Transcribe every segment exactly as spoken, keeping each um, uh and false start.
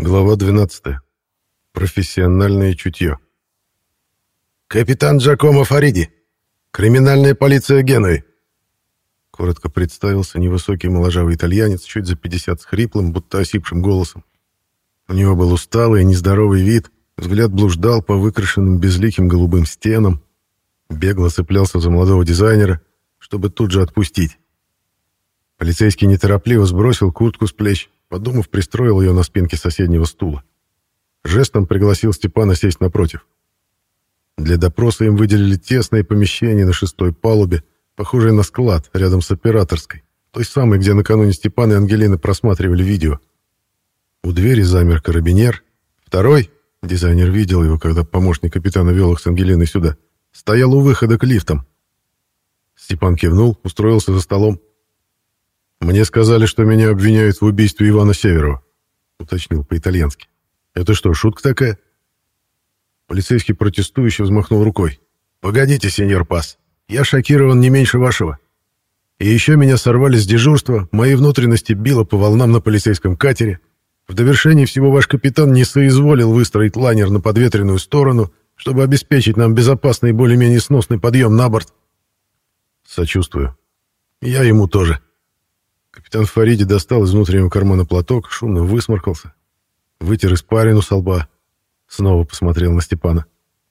Глава двенадцатая. Профессиональное чутье. «Капитан Джакомо Фариди! Криминальная полиция Генуи!» Коротко представился невысокий моложавый итальянец, чуть за пятьдесят, с хриплым, будто осипшим голосом. У него был усталый и нездоровый вид, взгляд блуждал по выкрашенным безликим голубым стенам, бегло цеплялся за молодого дизайнера, чтобы тут же отпустить. Полицейский неторопливо сбросил куртку с плеч, подумав, пристроил ее на спинке соседнего стула. Жестом пригласил Степана сесть напротив. Для допроса им выделили тесное помещение на шестой палубе, похожее на склад, рядом с операторской, той самой, где накануне Степан и Ангелина просматривали видео. У двери замер карабинер. Второй, дизайнер видел его, когда помощник капитана вел их с Ангелиной сюда, стоял у выхода к лифтам. Степан кивнул, устроился за столом. «Мне сказали, что меня обвиняют в убийстве Ивана Северова», — уточнил по-итальянски. «Это что, шутка такая?» Полицейский протестующий взмахнул рукой. «Погодите, сеньор Пас, я шокирован не меньше вашего. И еще меня сорвали с дежурства, мои внутренности било по волнам на полицейском катере. В довершении всего ваш капитан не соизволил выстроить лайнер на подветренную сторону, чтобы обеспечить нам безопасный и более-менее сносный подъем на борт». «Сочувствую. Я ему тоже». Капитан Фариди достал из внутреннего кармана платок, шумно высморкался, вытер испарину со лба, снова посмотрел на Степана.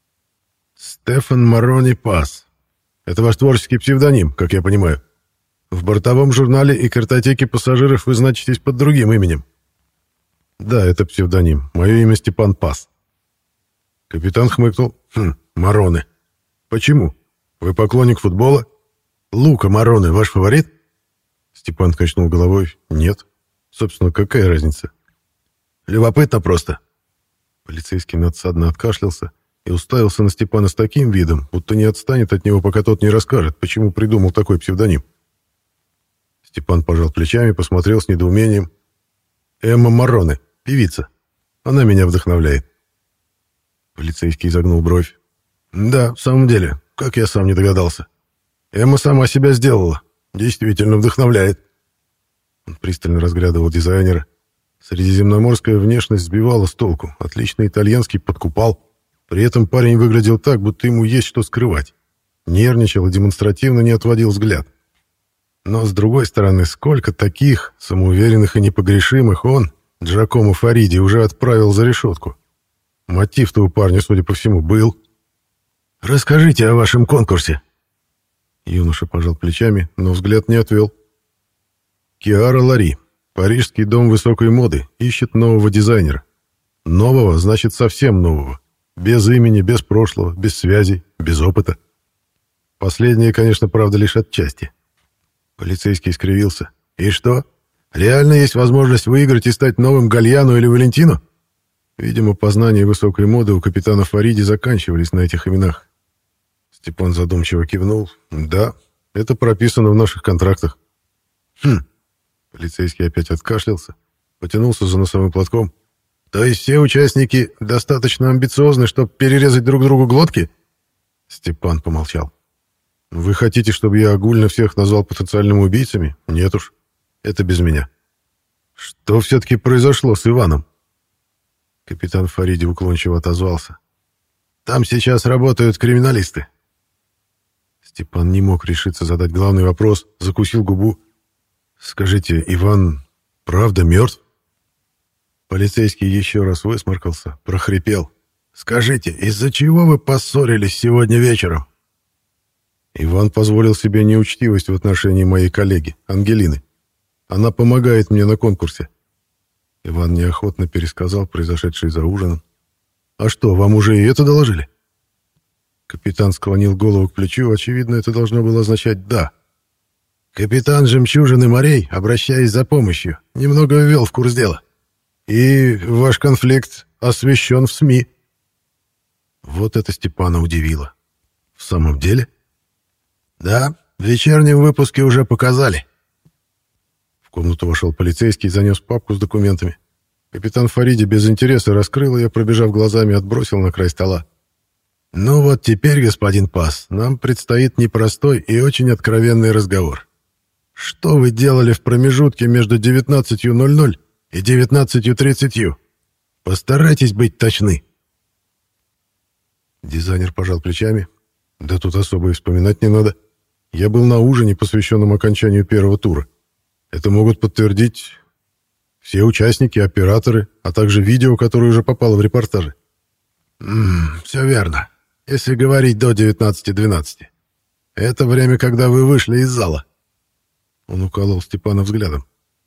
«Стефан Марони Пас. Это ваш творческий псевдоним, как я понимаю. В бортовом журнале и картотеке пассажиров вы значитесь под другим именем». «Да, это псевдоним. Мое имя Степан Пас». Капитан хмыкнул. «Хм, Мароне. Почему? Вы поклонник футбола? Лука Мароне ваш фаворит?» Степан качнул головой. «Нет. Собственно, какая разница?» «Любопытно просто». Полицейский надсадно откашлялся и уставился на Степана с таким видом, будто не отстанет от него, пока тот не расскажет, почему придумал такой псевдоним. Степан пожал плечами, посмотрел с недоумением. «Эмма Мароне, певица. Она меня вдохновляет». Полицейский изогнул бровь. «Да, в самом деле, как я сам не догадался. Эмма сама себя сделала. Действительно вдохновляет». Он пристально разглядывал дизайнера. Средиземноморская внешность сбивала с толку. Отличный итальянский подкупал. При этом парень выглядел так, будто ему есть что скрывать. Нервничал и демонстративно не отводил взгляд. Но, с другой стороны, сколько таких, самоуверенных и непогрешимых, он, Джакомо Фариди, уже отправил за решетку. Мотив-то у парня, судя по всему, был. «Расскажите о вашем конкурсе». Юноша пожал плечами, но взгляд не отвел. «Киара Лари, парижский дом высокой моды, ищет нового дизайнера. Нового значит совсем нового. Без имени, без прошлого, без связей, без опыта. Последнее, конечно, правда, лишь отчасти». Полицейский скривился. «И что? Реально есть возможность выиграть и стать новым Гальяно или Валентино?» Видимо, познания высокой моды у капитана Фариди заканчивались на этих именах. Степан задумчиво кивнул. «Да, это прописано в наших контрактах». «Хм». Полицейский опять откашлялся, потянулся за носовым платком. «То есть все участники достаточно амбициозны, чтобы перерезать друг другу глотки?» Степан помолчал. «Вы хотите, чтобы я огульно всех назвал потенциальными убийцами? Нет уж, это без меня. Что все-таки произошло с Иваном?» Капитан Фариди уклончиво отозвался. «Там сейчас работают криминалисты». Степан не мог решиться задать главный вопрос, закусил губу. «Скажите, Иван правда мертв?» Полицейский еще раз высморкался, прохрипел. «Скажите, из-за чего вы поссорились сегодня вечером?» Иван позволил себе неучтивость в отношении моей коллеги, Ангелины. Она помогает мне на конкурсе. Иван неохотно пересказал произошедшее за ужином. «А что, вам уже и это доложили?» Капитан склонил голову к плечу, очевидно, это должно было означать «да». «Капитан «Жемчужины морей», обращаясь за помощью, немного ввел в курс дела. И ваш конфликт освещен в СМИ». Вот это Степана удивило. «В самом деле?» «Да, в вечернем выпуске уже показали». В комнату вошел полицейский и занес папку с документами. Капитан Фариди без интереса раскрыл ее, пробежав глазами, отбросил на край стола. «Ну вот теперь, господин Пас, нам предстоит непростой и очень откровенный разговор. Что вы делали в промежутке между девятнадцатью ноль ноль и девятнадцатью тридцатью?» Постарайтесь быть точны». Дизайнер пожал плечами. «Да тут особо и вспоминать не надо. Я был на ужине, посвященном окончанию первого тура. Это могут подтвердить все участники, операторы, а также видео, которое уже попало в репортажи». «Ммм, все верно. Если говорить до девятнадцати двенадцати. Это время, когда вы вышли из зала». Он уколол Степана взглядом.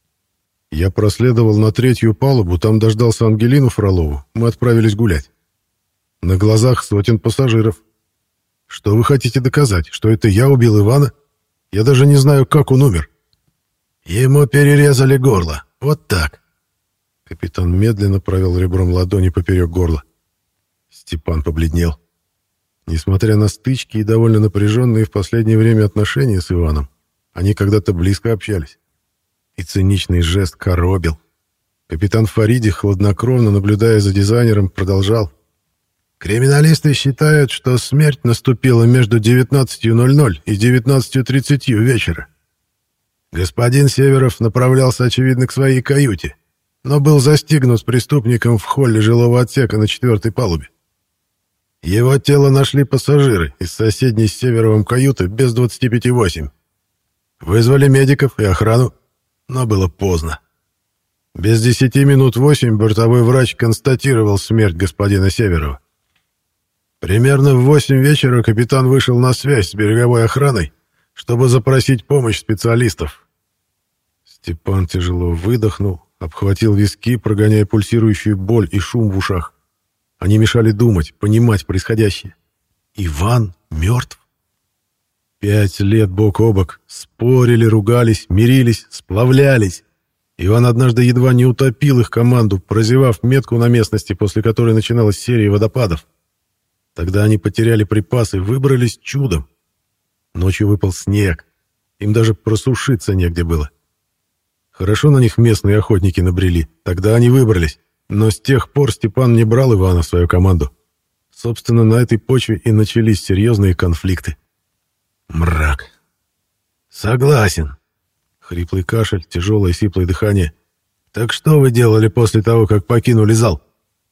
«Я проследовал на третью палубу, там дождался Ангелину Фролову. Мы отправились гулять. На глазах сотен пассажиров. Что вы хотите доказать? Что это я убил Ивана? Я даже не знаю, как он умер». «Ему перерезали горло. Вот так». Капитан медленно провел ребром ладони поперек горла. Степан побледнел. Несмотря на стычки и довольно напряженные в последнее время отношения с Иваном, они когда-то близко общались. И циничный жест коробил. Капитан Фариди, хладнокровно наблюдая за дизайнером, продолжал. «Криминалисты считают, что смерть наступила между девятнадцатью ноль-ноль и девятнадцатью тридцатью вечера. Господин Северов направлялся, очевидно, к своей каюте, но был застигнут преступником в холле жилого отсека на четвертой палубе. Его тело нашли пассажиры из соседней с Северовым каюты без двадцати пяти восемь. Вызвали медиков и охрану, но было поздно. Без десяти минут восемь бортовой врач констатировал смерть господина Северова. Примерно в восемь вечера капитан вышел на связь с береговой охраной, чтобы запросить помощь специалистов». Степан тяжело выдохнул, обхватил виски, прогоняя пульсирующую боль и шум в ушах. Они мешали думать, понимать происходящее. Иван мертв? Пять лет бок о бок спорили, ругались, мирились, сплавлялись. Иван однажды едва не утопил их команду, прозевав метку на местности, после которой начиналась серия водопадов. Тогда они потеряли припасы, выбрались чудом. Ночью выпал снег. Им даже просушиться негде было. Хорошо на них местные охотники набрели. Тогда они выбрались. Но с тех пор Степан не брал Ивана в свою команду. Собственно, на этой почве и начались серьезные конфликты. Мрак. «Согласен». Хриплый кашель, тяжелое сиплое дыхание. «Так что вы делали после того, как покинули зал?»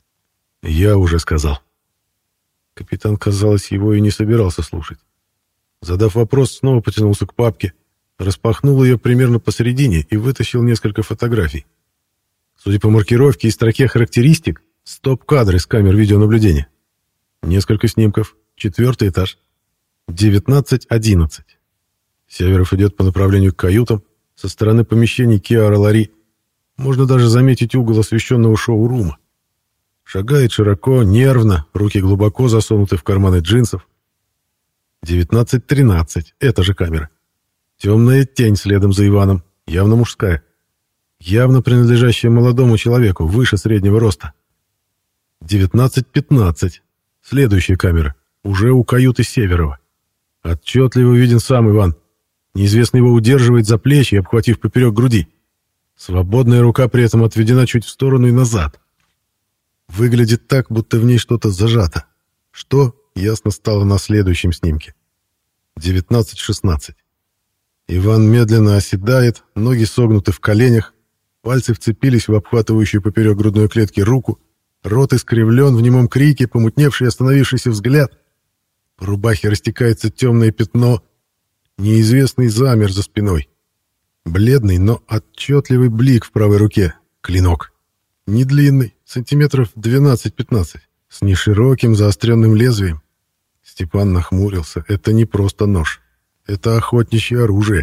«Я уже сказал». Капитан, казалось, его и не собирался слушать. Задав вопрос, снова потянулся к папке, распахнул ее примерно посередине и вытащил несколько фотографий. Судя по маркировке и строке характеристик, стоп-кадры с камер видеонаблюдения. Несколько снимков. Четвертый этаж. девятнадцать одиннадцать. Северов идет по направлению к каютам. Со стороны помещений Киара Лари можно даже заметить угол освещенного шоу-рума. Шагает широко, нервно, руки глубоко засунуты в карманы джинсов. девятнадцать тринадцать. Эта же камера. Темная тень следом за Иваном, явно мужская. Явно принадлежащая молодому человеку, выше среднего роста. девятнадцать пятнадцать. Следующая камера. Уже у каюты Северова. Отчетливо виден сам Иван. Неизвестный его удерживает за плечи, обхватив поперек груди. Свободная рука при этом отведена чуть в сторону и назад. Выглядит так, будто в ней что-то зажато. Что, ясно стало на следующем снимке. девятнадцать шестнадцать. Иван медленно оседает, ноги согнуты в коленях, пальцы вцепились в обхватывающую поперек грудной клетки руку, рот искривлен в немом крике, помутневший и остановившийся взгляд. По рубахе растекается темное пятно. Неизвестный замер за спиной. Бледный, но отчетливый блик в правой руке. Клинок. Не длинный, сантиметров двенадцать-пятнадцать, с нешироким заостренным лезвием. Степан нахмурился. Это не просто нож. Это охотничье оружие.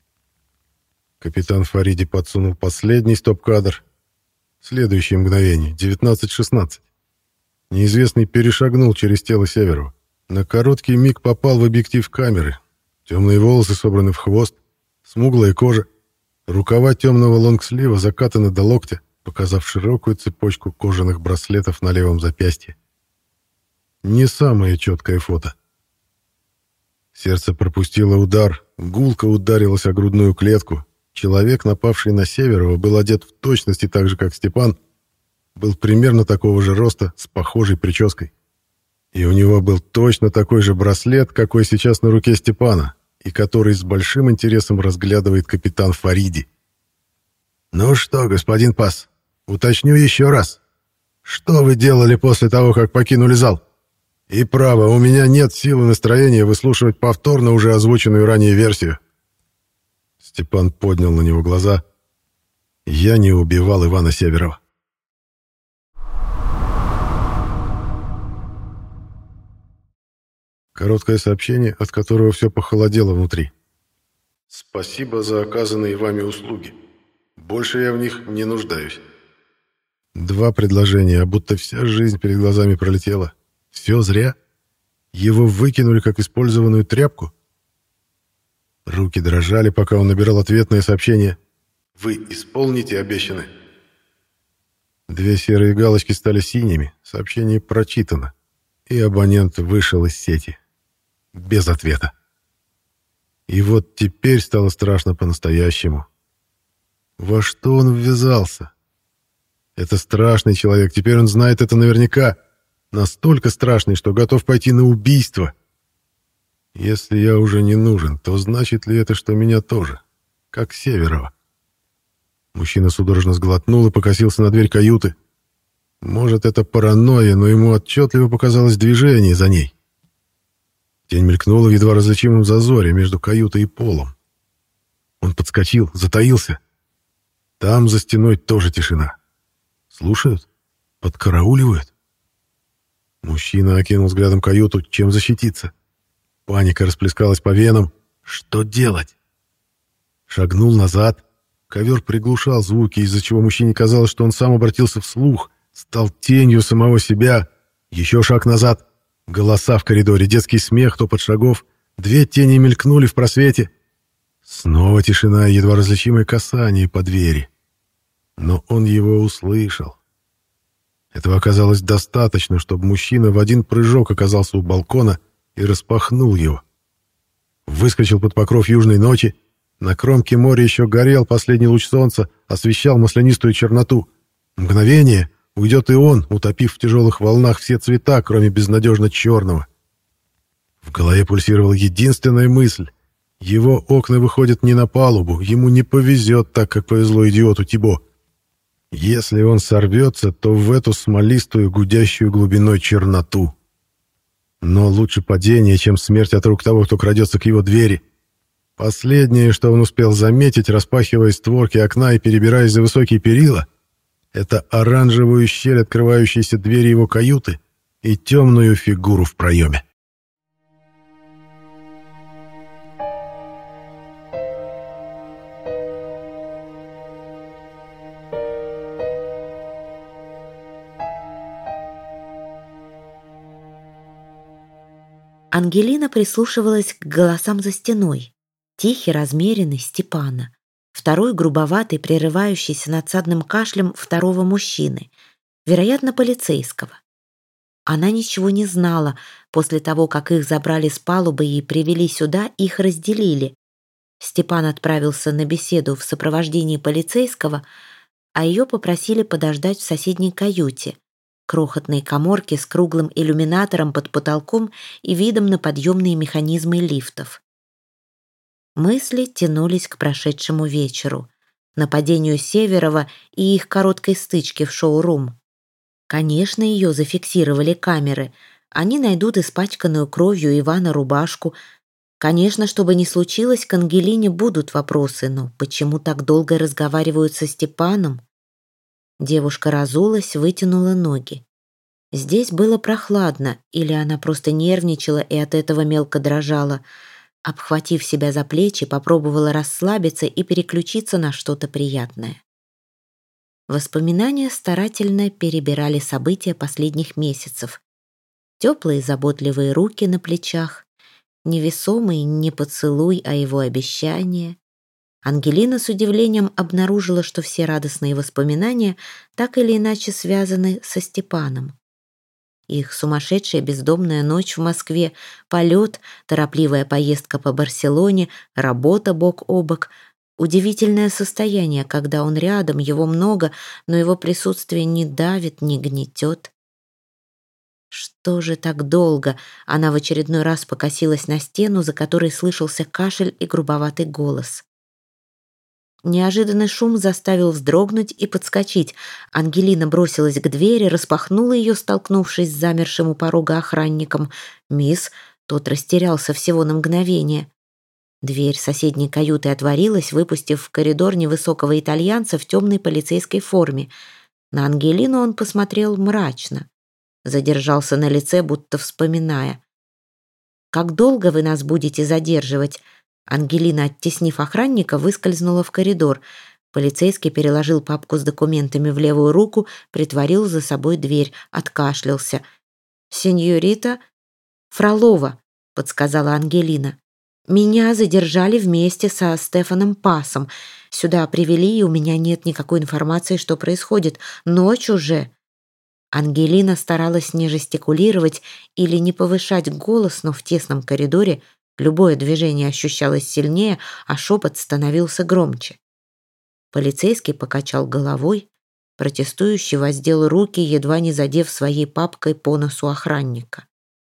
Капитан Фариди подсунул последний стоп-кадр. Следующее мгновение. девятнадцать шестнадцать. Неизвестный перешагнул через тело Северова. На короткий миг попал в объектив камеры. Темные волосы собраны в хвост, смуглая кожа. Рукава темного лонгслива закатаны до локтя, показав широкую цепочку кожаных браслетов на левом запястье. Не самое четкое фото. Сердце пропустило удар, гулко ударилось о грудную клетку. Человек, напавший на Северова, был одет в точности так же, как Степан, был примерно такого же роста, с похожей прической. И у него был точно такой же браслет, какой сейчас на руке Степана, и который с большим интересом разглядывает капитан Фариди. «Ну что, господин Пас, уточню еще раз. Что вы делали после того, как покинули зал? И право, у меня нет силы настроения выслушивать повторно уже озвученную ранее версию». Степан поднял на него глаза. «Я не убивал Ивана Северова». Короткое сообщение, от которого все похолодело внутри. «Спасибо за оказанные вами услуги. Больше я в них не нуждаюсь». Два предложения, а будто вся жизнь перед глазами пролетела. Все зря. Его выкинули, как использованную тряпку. Руки дрожали, пока он набирал ответное сообщение. «Вы исполните обещанное». Две серые галочки стали синими, сообщение прочитано, и абонент вышел из сети. Без ответа. И вот теперь стало страшно по-настоящему. Во что он ввязался? Это страшный человек, теперь он знает это наверняка. Настолько страшный, что готов пойти на убийство. Если я уже не нужен, то значит ли это, что меня тоже? Как Северова. Мужчина судорожно сглотнул и покосился на дверь каюты. Может, это паранойя, но ему отчетливо показалось движение за ней. Тень мелькнула в едва различимом зазоре между каютой и полом. Он подскочил, затаился. Там за стеной тоже тишина. Слушают? Подкарауливают? Мужчина окинул взглядом каюту, чем защититься. Паника расплескалась по венам. Что делать? Шагнул назад. Ковер приглушал звуки, из-за чего мужчине казалось, что он сам обратился вслух, стал тенью самого себя. Еще шаг назад. Голоса в коридоре, детский смех, топот шагов. Две тени мелькнули в просвете. Снова тишина и едва различимое касание по двери. Но он его услышал. Этого оказалось достаточно, чтобы мужчина в один прыжок оказался у балкона и распахнул его. Выскочил под покров южной ночи. На кромке моря еще горел последний луч солнца, освещал маслянистую черноту. Мгновение, уйдет и он, утопив в тяжелых волнах все цвета, кроме безнадежно черного. В голове пульсировала единственная мысль. Его окна выходят не на палубу, ему не повезет так, как повезло идиоту Тибо. Если он сорвется, то в эту смолистую, гудящую глубиной черноту. Но лучше падение, чем смерть от рук того, кто крадется к его двери. Последнее, что он успел заметить, распахивая створки окна и перебираясь за высокие перила, это оранжевую щель открывающейся двери его каюты и темную фигуру в проеме. Ангелина прислушивалась к голосам за стеной. Тихий, размеренный Степана. Второй грубоватый, прерывающийся надсадным кашлем второго мужчины, вероятно, полицейского. Она ничего не знала. После того, как их забрали с палубы и привели сюда, их разделили. Степан отправился на беседу в сопровождении полицейского, а ее попросили подождать в соседней каюте, крохотной каморке с круглым иллюминатором под потолком и видом на подъемные механизмы лифтов. Мысли тянулись к прошедшему вечеру, нападению Северова и их короткой стычке в шоу-рум. Конечно, ее зафиксировали камеры. Они найдут испачканную кровью Ивана рубашку. Конечно, что бы ни случилось, к Ангелине будут вопросы, но почему так долго разговаривают со Степаном? Девушка разулась, вытянула ноги. Здесь было прохладно, или она просто нервничала и от этого мелко дрожала. Обхватив себя за плечи, попробовала расслабиться и переключиться на что-то приятное. Воспоминания старательно перебирали события последних месяцев. Теплые заботливые руки на плечах, невесомый не поцелуй, а его обещание. Ангелина с удивлением обнаружила, что все радостные воспоминания так или иначе связаны со Степаном. Их сумасшедшая бездомная ночь в Москве, полет, торопливая поездка по Барселоне, работа бок о бок, удивительное состояние, когда он рядом, его много, но его присутствие не давит, не гнетет. Что же так долго? Она в очередной раз покосилась на стену, за которой слышался кашель и грубоватый голос. Неожиданный шум заставил вздрогнуть и подскочить. Ангелина бросилась к двери, распахнула ее, столкнувшись с замершим у порога охранником. «Мисс...» Тот растерялся всего на мгновение. Дверь соседней каюты отворилась, выпустив в коридор невысокого итальянца в темной полицейской форме. На Ангелину он посмотрел мрачно. Задержался на лице, будто вспоминая. «Как долго вы нас будете задерживать?» Ангелина, оттеснив охранника, выскользнула в коридор. Полицейский переложил папку с документами в левую руку, притворил за собой дверь, откашлялся. «Сеньорита Фролова», — подсказала Ангелина. «Меня задержали вместе со Стефаном Пасом. Сюда привели, и у меня нет никакой информации, что происходит. Ночь уже». Ангелина старалась не жестикулировать или не повышать голос, но в тесном коридоре любое движение ощущалось сильнее, а шепот становился громче. Полицейский покачал головой, протестующий воздел руки, едва не задев своей папкой по носу охранника.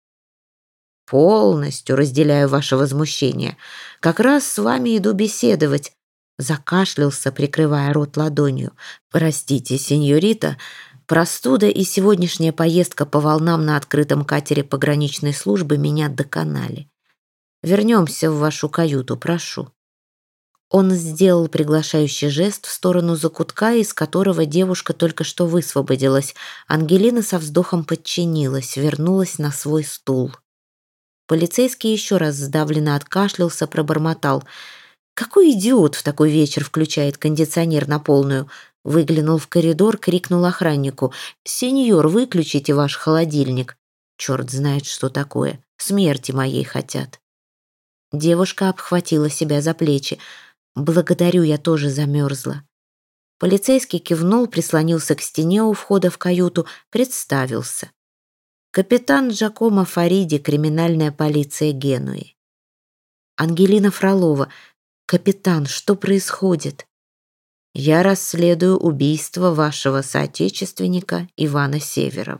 «Полностью разделяю ваше возмущение. Как раз с вами иду беседовать». Закашлялся, прикрывая рот ладонью. «Простите, сеньорита, простуда и сегодняшняя поездка по волнам на открытом катере пограничной службы меня доконали. Вернемся в вашу каюту, прошу». Он сделал приглашающий жест в сторону закутка, из которого девушка только что высвободилась. Ангелина со вздохом подчинилась, вернулась на свой стул. Полицейский еще раз сдавленно откашлялся, пробормотал. «Какой идиот в такой вечер включает кондиционер на полную?» Выглянул в коридор, крикнул охраннику. «Сеньор, выключите ваш холодильник». Черт знает, что такое. Смерти моей хотят. Девушка обхватила себя за плечи. «Благодарю, я тоже замерзла». Полицейский кивнул, прислонился к стене у входа в каюту, представился. Капитан Джакомо Фариди, криминальная полиция Генуи. Ангелина Фролова. «Капитан, что происходит?» «Я расследую убийство вашего соотечественника Ивана Северова».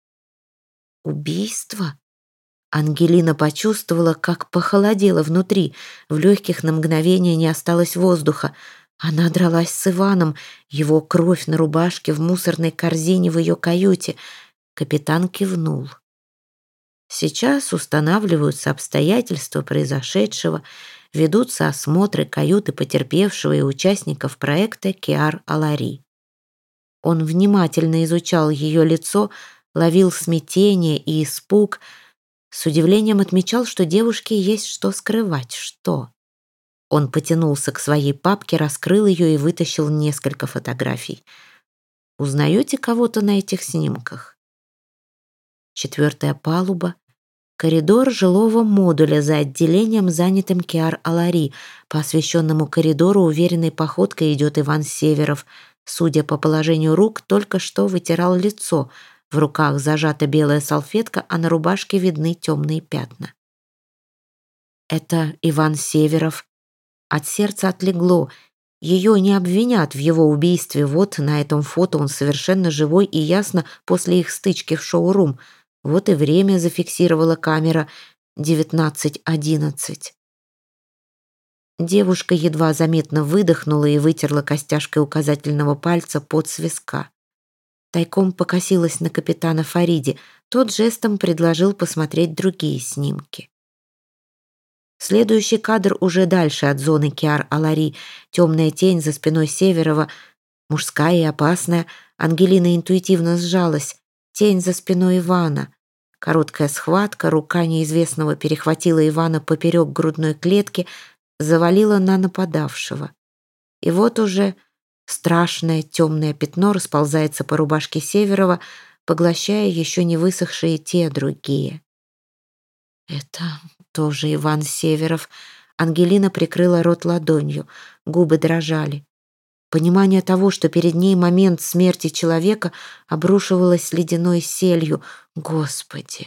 «Убийство?» Ангелина почувствовала, как похолодело внутри. В легких на мгновение не осталось воздуха. Она дралась с Иваном, его кровь на рубашке в мусорной корзине в ее каюте. Капитан кивнул. Сейчас устанавливаются обстоятельства произошедшего, ведутся осмотры каюты потерпевшего и участников проекта Киар Алари. Он внимательно изучал ее лицо, ловил смятение и испуг, с удивлением отмечал, что девушке есть что скрывать. Что? Он потянулся к своей папке, раскрыл ее и вытащил несколько фотографий. «Узнаете кого-то на этих снимках?» Четвертая палуба. Коридор жилого модуля за отделением, занятым Киар Алари. По освещенному коридору уверенной походкой идет Иван Северов. Судя по положению рук, только что вытирал лицо. В руках зажата белая салфетка, а на рубашке видны темные пятна. Это Иван Северов. От сердца отлегло. Ее не обвинят в его убийстве. Вот на этом фото он совершенно живой и ясно после их стычки в шоурум. Вот и время зафиксировала камера девятнадцать одиннадцать. Девушка едва заметно выдохнула и вытерла костяшкой указательного пальца пот с виска. Тайком покосилась на капитана Фариди. Тот жестом предложил посмотреть другие снимки. Следующий кадр уже дальше от зоны Киар Алари. Темная тень за спиной Северова, мужская и опасная. Ангелина интуитивно сжалась. Тень за спиной Ивана. Короткая схватка, рука неизвестного перехватила Ивана поперек грудной клетки, завалила на нападавшего. И вот уже страшное темное пятно расползается по рубашке Северова, поглощая еще не высохшие те другие. Это тоже Иван Северов. Ангелина прикрыла рот ладонью, губы дрожали. Понимание того, что перед ней момент смерти человека, обрушивалось ледяной селью. Господи!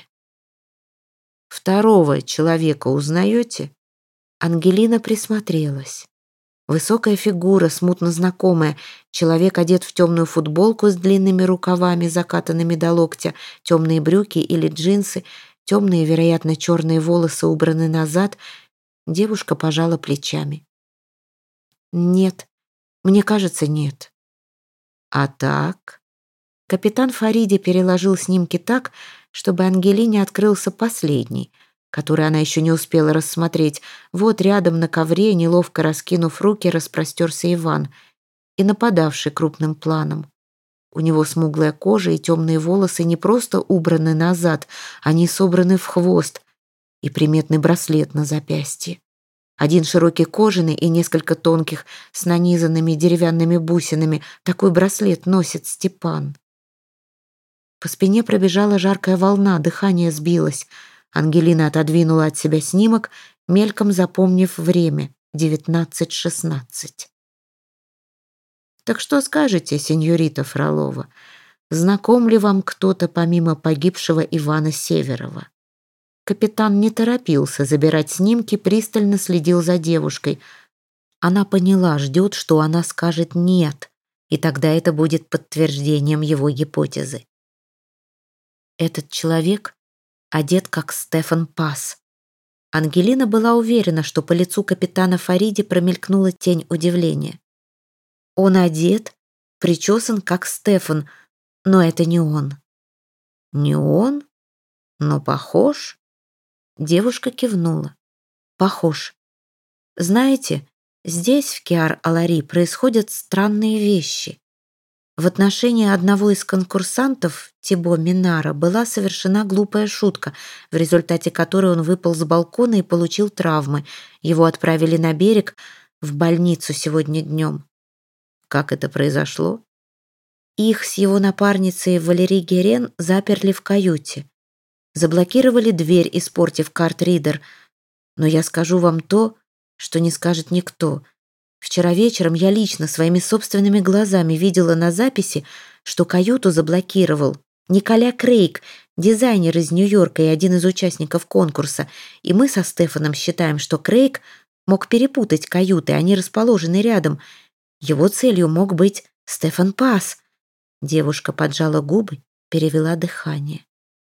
Второго человека узнаете? Ангелина присмотрелась. Высокая фигура, смутно знакомая. Человек одет в темную футболку с длинными рукавами, закатанными до локтя, темные брюки или джинсы, темные, вероятно, черные волосы убраны назад. Девушка пожала плечами. Нет, Мне кажется, нет. А так? Капитан Фариди переложил снимки так, чтобы Ангелине открылся последний, который она еще не успела рассмотреть. Вот рядом на ковре, неловко раскинув руки, распростерся Иван, и нападавший крупным планом. У него смуглая кожа и темные волосы не просто убраны назад, они собраны в хвост, и приметный браслет на запястье. Один широкий кожаный и несколько тонких с нанизанными деревянными бусинами. Такой браслет носит Степан. По спине пробежала жаркая волна, дыхание сбилось. Ангелина отодвинула от себя снимок, мельком запомнив время — девятнадцать шестнадцать. «Так что скажете, сеньорита Фролова? Знаком ли вам кто-то помимо погибшего Ивана Северова?» Капитан не торопился забирать снимки, пристально следил за девушкой. Она поняла, ждет, что она скажет «нет», и тогда это будет подтверждением его гипотезы. Этот человек одет как Стефан Пас. Ангелина была уверена, что по лицу капитана Фариди промелькнула тень удивления. Он одет, причесан как Стефан, но это не он. Не он, но похож. Девушка кивнула. Похож. Знаете, здесь, в Киар-Алари, происходят странные вещи. В отношении одного из конкурсантов, Тибо Минара, была совершена глупая шутка, в результате которой он выпал с балкона и получил травмы. Его отправили на берег, в больницу сегодня днем. Как это произошло? Их с его напарницей Валери Герен заперли в каюте. Заблокировали дверь, испортив карт-ридер. Но я скажу вам то, что не скажет никто. Вчера вечером я лично своими собственными глазами видела на записи, что каюту заблокировал Николя Крейг, дизайнер из Нью-Йорка и один из участников конкурса. И мы со Стефаном считаем, что Крейг мог перепутать каюты, они расположены рядом. Его целью мог быть Стефан Пас. Девушка поджала губы, перевела дыхание.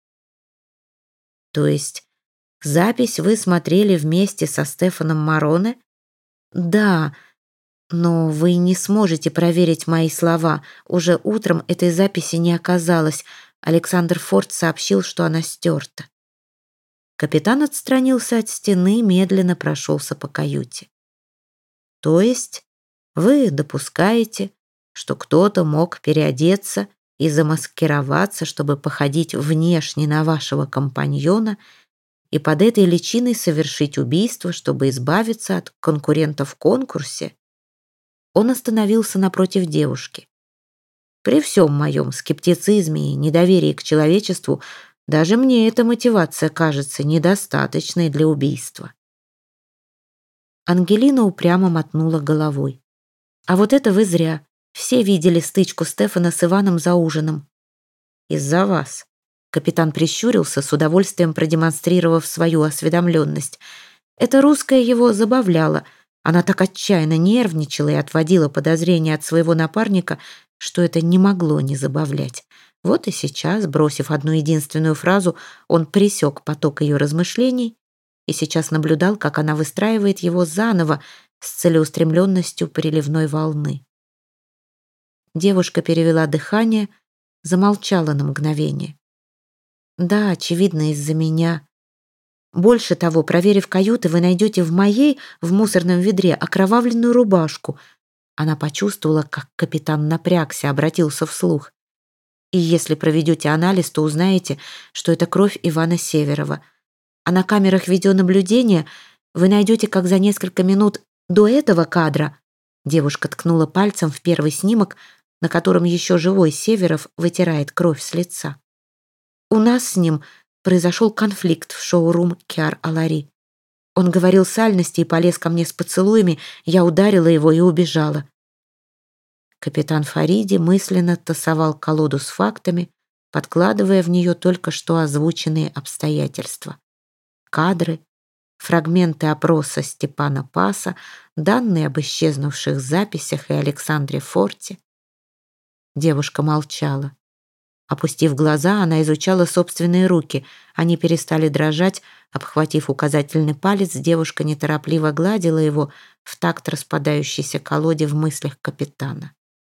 То есть запись вы смотрели вместе со Стефаном Мароне? Да, но вы не сможете проверить мои слова. Уже утром этой записи не оказалось. Александр Форд сообщил, что она стерта. Капитан отстранился от стены, медленно прошелся по каюте. То есть вы допускаете, что кто-то мог переодеться и замаскироваться, чтобы походить внешне на вашего компаньона и под этой личиной совершить убийство, чтобы избавиться от конкурента в конкурсе? Он остановился напротив девушки. При всем моем скептицизме и недоверии к человечеству, даже мне эта мотивация кажется недостаточной для убийства. Ангелина упрямо мотнула головой. А вот это вы зря. Все видели стычку Стефана с Иваном за ужином. Из-за вас. Капитан прищурился, с удовольствием продемонстрировав свою осведомленность. Это русская его забавляла. Она так отчаянно нервничала и отводила подозрения от своего напарника, что это не могло не забавлять. Вот и сейчас, бросив одну единственную фразу, он пресек поток ее размышлений и сейчас наблюдал, как она выстраивает его заново с целеустремленностью приливной волны. Девушка перевела дыхание, замолчала на мгновение. Да, очевидно, из-за меня. Больше того, проверив каюты, вы найдете в моей, в мусорном ведре, окровавленную рубашку. Она почувствовала, как капитан напрягся, обратился вслух. И если проведете анализ, то узнаете, что это кровь Ивана Северова. А на камерах видеонаблюдения вы найдете, как за несколько минут до этого кадра девушка ткнула пальцем в первый снимок, на котором еще живой Северов вытирает кровь с лица. У нас с ним произошел конфликт в шоу-рум Киар-Алари. Он говорил сальности и полез ко мне с поцелуями, я ударила его и убежала. Капитан Фариди мысленно тасовал колоду с фактами, подкладывая в нее только что озвученные обстоятельства. Кадры, фрагменты опроса Степана Паса, данные об исчезнувших записях и Александре Форте. Девушка молчала. Опустив глаза, она изучала собственные руки. Они перестали дрожать. Обхватив указательный палец, девушка неторопливо гладила его в такт распадающейся колоде в мыслях капитана.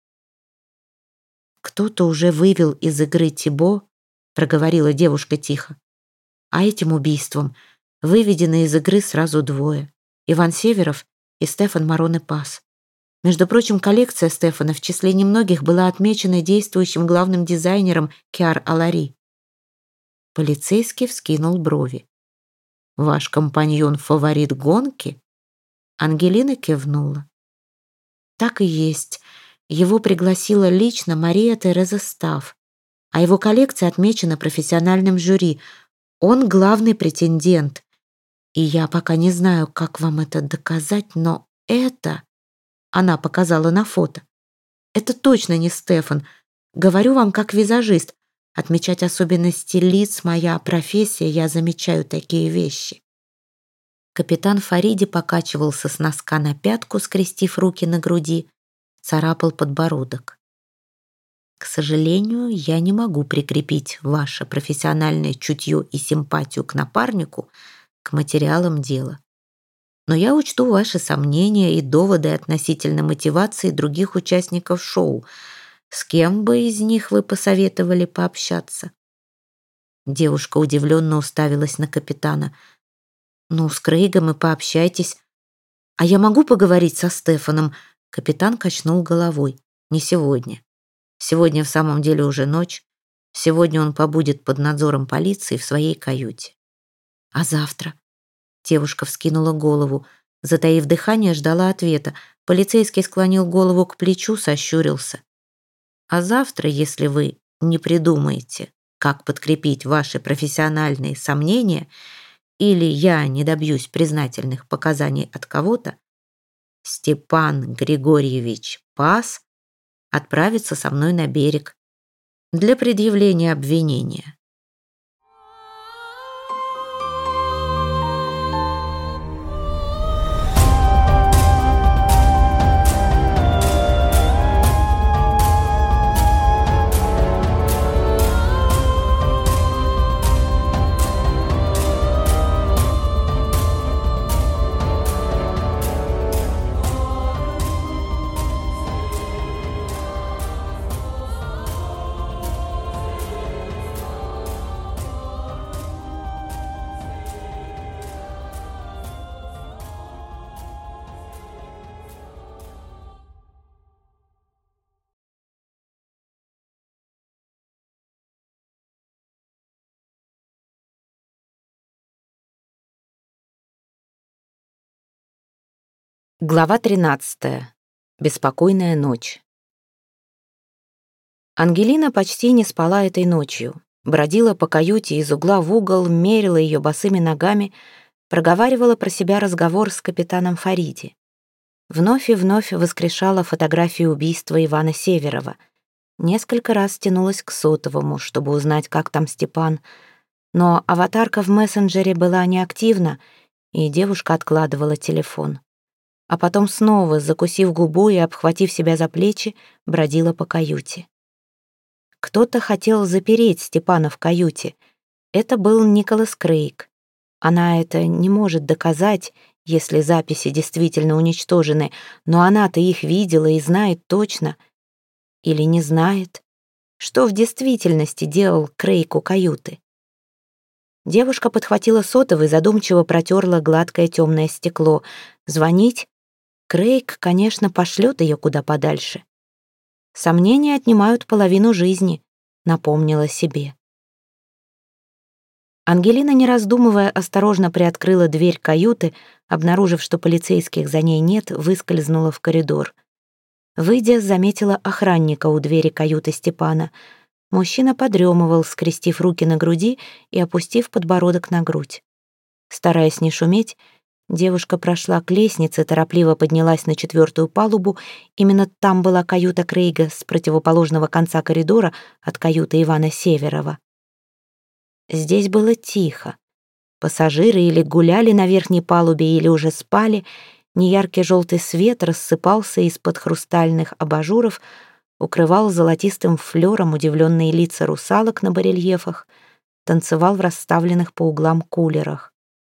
«Кто-то уже вывел из игры Тибо», — проговорила девушка тихо. «А этим убийством выведены из игры сразу двое. Иван Северов и Стефан Мароне-Пас. Между прочим, коллекция Стефана в числе немногих была отмечена действующим главным дизайнером Киар Алари». Полицейский вскинул брови. «Ваш компаньон — фаворит гонки?» Ангелина кивнула. «Так и есть. Его пригласила лично Мария Тереза Стафф, а его коллекция отмечена профессиональным жюри. Он главный претендент. И я пока не знаю, как вам это доказать, но это...» Она показала на фото. «Это точно не Стефан. Говорю вам как визажист. Отмечать особенности лиц — моя профессия, я замечаю такие вещи». Капитан Фариди покачивался с носка на пятку, скрестив руки на груди, царапал подбородок. «К сожалению, я не могу прикрепить ваше профессиональное чутье и симпатию к напарнику к материалам дела. Но я учту ваши сомнения и доводы относительно мотивации других участников шоу. С кем бы из них вы посоветовали пообщаться?» Девушка удивленно уставилась на капитана. «Ну, с Крейгом и пообщайтесь. А я могу поговорить со Стефаном?» Капитан качнул головой. «Не сегодня. Сегодня в самом деле уже ночь. Сегодня он побудет под надзором полиции в своей каюте». «А завтра?» Девушка вскинула голову. Затаив дыхание, ждала ответа. Полицейский склонил голову к плечу, сощурился. «А завтра, если вы не придумаете, как подкрепить ваши профессиональные сомнения, или я не добьюсь признательных показаний от кого-то, Степан Григорьевич Пас отправится со мной на берег для предъявления обвинения». Глава тринадцатая. Беспокойная ночь. Ангелина почти не спала этой ночью. Бродила по каюте из угла в угол, мерила ее босыми ногами, проговаривала про себя разговор с капитаном Фариди. Вновь и вновь воскрешала фотографии убийства Ивана Северова. Несколько раз тянулась к сотовому, чтобы узнать, как там Степан. Но аватарка в мессенджере была неактивна, и девушка откладывала телефон. А потом снова, закусив губу и обхватив себя за плечи, бродила по каюте. Кто-то хотел запереть Степана в каюте. Это был Николас Крейг. Она это не может доказать, если записи действительно уничтожены, но она-то их видела и знает точно. Или не знает, что в действительности делал Крейг у каюты. Девушка подхватила сотовый, задумчиво протерла гладкое темное стекло. Звонить? Крейг, конечно, пошлет ее куда подальше. Сомнения отнимают половину жизни, напомнила себе. Ангелина, не раздумывая, осторожно приоткрыла дверь каюты, обнаружив, что полицейских за ней нет, выскользнула в коридор. Выйдя, заметила охранника у двери каюты Степана. Мужчина подремывал, скрестив руки на груди и опустив подбородок на грудь. Стараясь не шуметь, девушка прошла к лестнице, торопливо поднялась на четвертую палубу. Именно там была каюта Крейга с противоположного конца коридора от каюты Ивана Северова. Здесь было тихо. Пассажиры или гуляли на верхней палубе, или уже спали. Неяркий желтый свет рассыпался из-под хрустальных абажуров. укрывал золотистым флером удивленные лица русалок на барельефах, танцевал в расставленных по углам кулерах.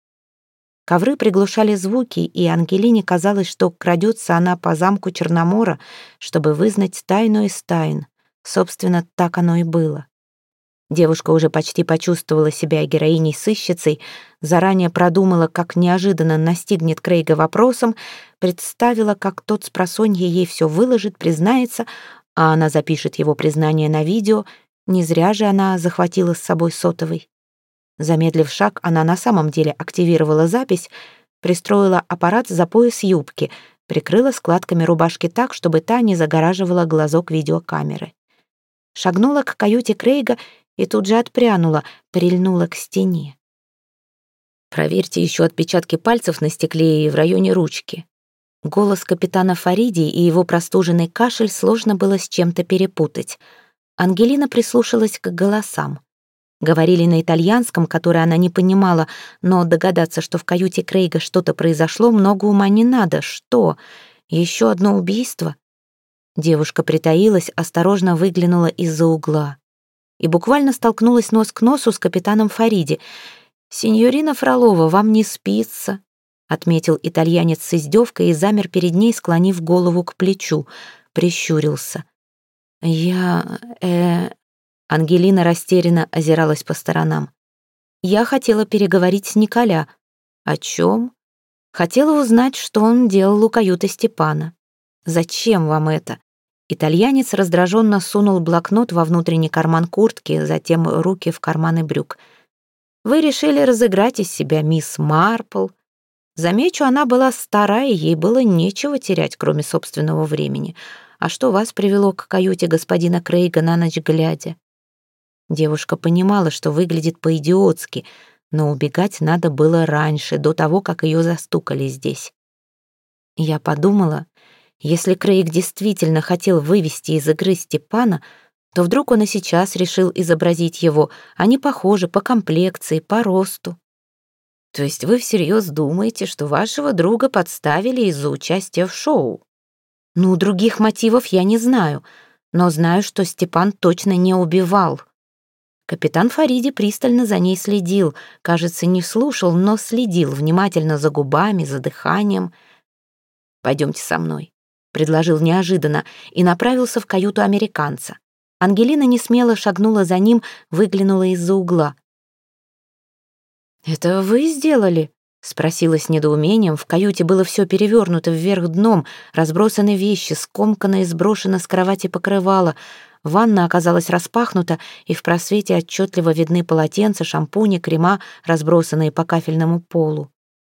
Ковры приглушали звуки, и Ангелине казалось, что крадется она по замку Черномора, чтобы вызнать тайну из тайн. Собственно, так оно и было. Девушка уже почти почувствовала себя героиней-сыщицей, заранее продумала, как неожиданно настигнет Крейга вопросом, представила, как тот спросонья ей все выложит, признается, а она запишет его признание на видео. Не зря же она захватила с собой сотовый. Замедлив шаг, она на самом деле активировала запись, пристроила аппарат за пояс юбки, прикрыла складками рубашки так, чтобы та не загораживала глазок видеокамеры. Шагнула к каюте Крейга и тут же отпрянула, прильнула к стене. «Проверьте еще отпечатки пальцев на стекле и в районе ручки». Голос капитана Фариди и его простуженный кашель сложно было с чем-то перепутать. Ангелина прислушалась к голосам. Говорили на итальянском, который она не понимала, но догадаться, что в каюте Крейга что-то произошло, много ума не надо. Что? Еще одно убийство? Девушка притаилась, осторожно выглянула из-за угла и буквально столкнулась нос к носу с капитаном Фариди. «Синьорина Фролова, вам не спится», — отметил итальянец с издевкой и замер перед ней, склонив голову к плечу, прищурился. «Я... э...» Ангелина растерянно озиралась по сторонам. «Я хотела переговорить с Николя». «О чем?» «Хотела узнать, что он делал у каюты Степана». «Зачем вам это?» Итальянец раздраженно сунул блокнот во внутренний карман куртки, затем руки в карманы брюк. «Вы решили разыграть из себя мисс Марпл. Замечу, она была стара, и ей было нечего терять, кроме собственного времени. А что вас привело к каюте господина Крейга на ночь глядя?» Девушка понимала, что выглядит по-идиотски, но убегать надо было раньше, до того, как ее застукали здесь. Я подумала, если Крейг действительно хотел вывести из игры Степана, то вдруг он и сейчас решил изобразить его. Они похожи по комплекции, по росту. То есть вы всерьез думаете, что вашего друга подставили из-за участия в шоу? Ну, других мотивов я не знаю, но знаю, что Степан точно не убивал. Капитан Фариди пристально за ней следил, кажется, не слушал, но следил внимательно за губами, за дыханием. «Пойдемте со мной», — предложил неожиданно и направился в каюту американца. Ангелина несмело шагнула за ним, выглянула из-за угла. «Это вы сделали?» — спросила с недоумением. В каюте было все перевернуто вверх дном, разбросаны вещи, скомкано и сброшено с кровати покрывало. Ванна оказалась распахнута, и в просвете отчетливо видны полотенца, шампуни, крема, разбросанные по кафельному полу.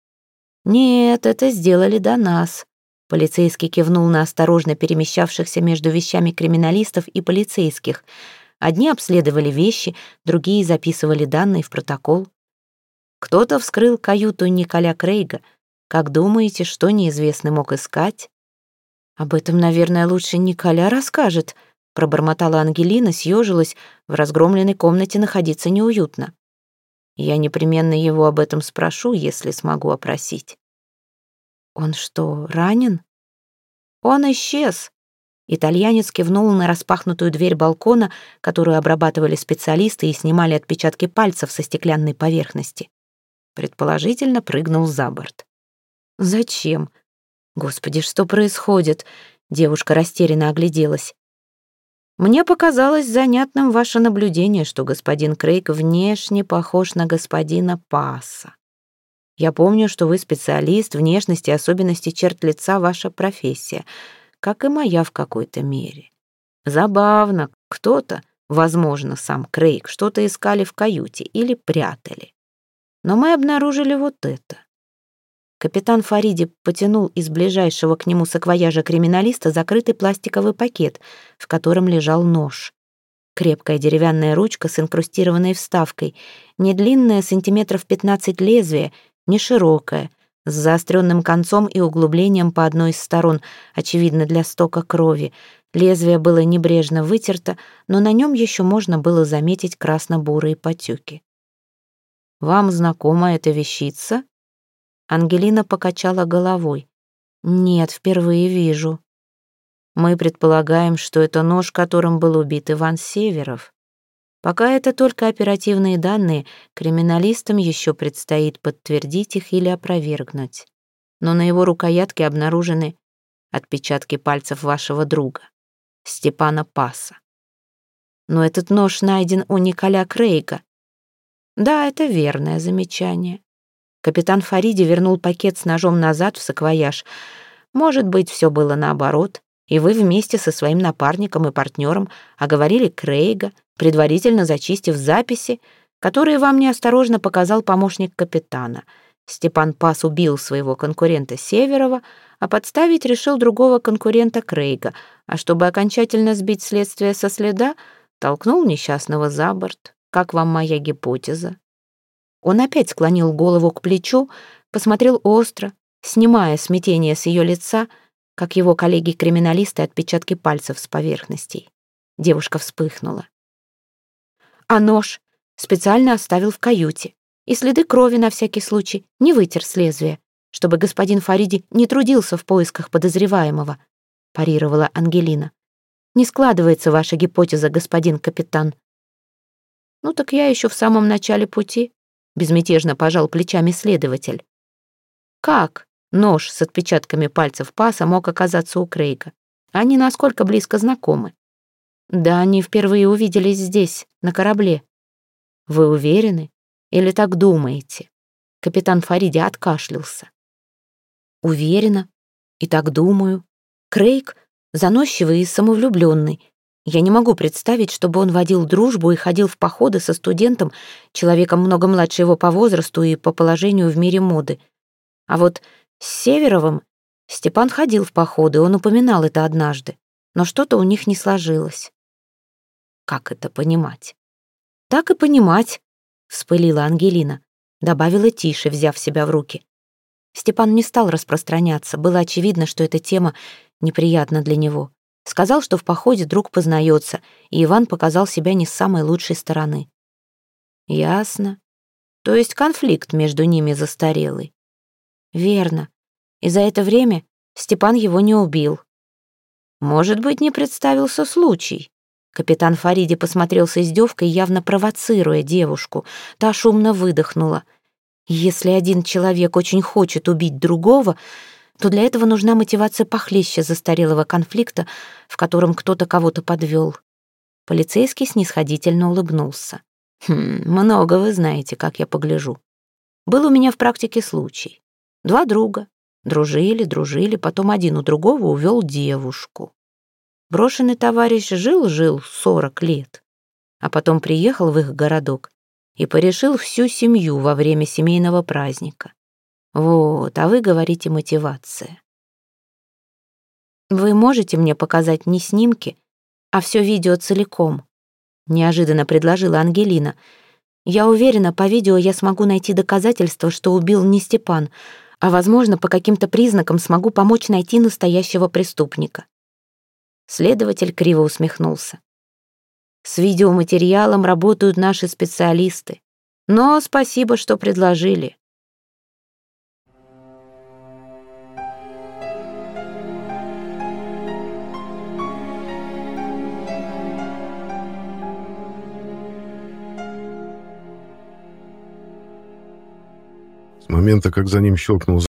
«Нет, это сделали до нас». Полицейский кивнул на осторожно перемещавшихся между вещами криминалистов и полицейских. Одни обследовали вещи, другие записывали данные в протокол. Кто-то вскрыл каюту Николя Крейга. Как думаете, что неизвестный мог искать? «Об этом, наверное, лучше Николя расскажет», — пробормотала Ангелина, съежилась. В разгромленной комнате находиться неуютно. «Я непременно его об этом спрошу, если смогу опросить». «Он что, ранен?» «Он исчез». Итальянец кивнул на распахнутую дверь балкона, которую обрабатывали специалисты и снимали отпечатки пальцев со стеклянной поверхности. Предположительно, прыгнул за борт. «Зачем? Господи, что происходит?» Девушка растерянно огляделась. «Мне показалось занятным ваше наблюдение, что господин Крейг внешне похож на господина Пасса. Я помню, что вы специалист, внешности и особенности черт лица — ваша профессия, как и моя в какой-то мере. Забавно, кто-то, возможно, сам Крейг, что-то искали в каюте или прятали. Но мы обнаружили вот это». Капитан Фариди потянул из ближайшего к нему саквояжа криминалиста закрытый пластиковый пакет, в котором лежал нож. Крепкая деревянная ручка с инкрустированной вставкой, не длинная, сантиметров пятнадцать лезвие, не широкая, с заостренным концом и углублением по одной из сторон, очевидно, для стока крови. Лезвие было небрежно вытерто, но на нем еще можно было заметить красно-бурые потеки. «Вам знакома эта вещица?» Ангелина покачала головой. «Нет, впервые вижу». Мы предполагаем, что это нож, которым был убит Иван Северов. Пока это только оперативные данные, криминалистам еще предстоит подтвердить их или опровергнуть. Но на его рукоятке обнаружены отпечатки пальцев вашего друга, Степана Паса. Но этот нож найден у Николя Крейга. Да, это верное замечание. Капитан Фариди вернул пакет с ножом назад в саквояж. Может быть, все было наоборот, и вы вместе со своим напарником и партнером оговорили Крейга, предварительно зачистив записи, которые вам неосторожно показал помощник капитана. Степан Пас убил своего конкурента Северова, а подставить решил другого конкурента Крейга, а чтобы окончательно сбить следствие со следа, толкнул несчастного за борт. Как вам моя гипотеза? Он опять склонил голову к плечу, посмотрел остро, снимая смятение с ее лица, как его коллеги-криминалисты отпечатки пальцев с поверхностей. Девушка вспыхнула. А нож специально оставил в каюте, и следы крови на всякий случай не вытер с лезвия, чтобы господин Фариди не трудился в поисках подозреваемого, парировала Ангелина. Не складывается ваша гипотеза, господин капитан. Ну так я еще в самом начале пути, безмятежно пожал плечами следователь. Как нож с отпечатками пальцев Паса мог оказаться у Крейга? Они насколько близко знакомы? Да, они впервые увиделись здесь, на корабле. Вы уверены? Или так думаете? Капитан Фариди откашлялся. Уверена. И так думаю. Крейг заносчивый и самовлюбленный. Я не могу представить, чтобы он водил дружбу и ходил в походы со студентом, человеком много младше его по возрасту и по положению в мире моды. А вот с Северовым Степан ходил в походы, он упоминал это однажды, но что-то у них не сложилось. Как это понимать? Так и понимать, вспылила Ангелина, добавила тише, взяв себя в руки. Степан не стал распространяться, было очевидно, что эта тема неприятна для него. Сказал, что в походе друг познается, и Иван показал себя не с самой лучшей стороны. Ясно. То есть конфликт между ними застарелый. Верно. И за это время Степан его не убил. Может быть, не представился случай. Капитан Фариди посмотрел с издевкой, явно провоцируя девушку. Та шумно выдохнула. Если один человек очень хочет убить другого, то для этого нужна мотивация похлеще застарелого конфликта, в котором кто-то кого-то подвел. Полицейский снисходительно улыбнулся. «Хм, много вы знаете, как я погляжу. Был у меня в практике случай. Два друга. Дружили, дружили, потом один у другого увел девушку. Брошенный товарищ жил-жил сорок лет, а потом приехал в их городок и порешил всю семью во время семейного праздника. Вот, а вы говорите мотивация. Вы можете мне показать не снимки, а все видео целиком? Неожиданно предложила Ангелина. Я уверена, по видео я смогу найти доказательства, что убил не Степан, а, возможно, по каким-то признакам смогу помочь найти настоящего преступника. Следователь криво усмехнулся. С видеоматериалом работают наши специалисты, но спасибо, что предложили. С момента, как за ним щелкнул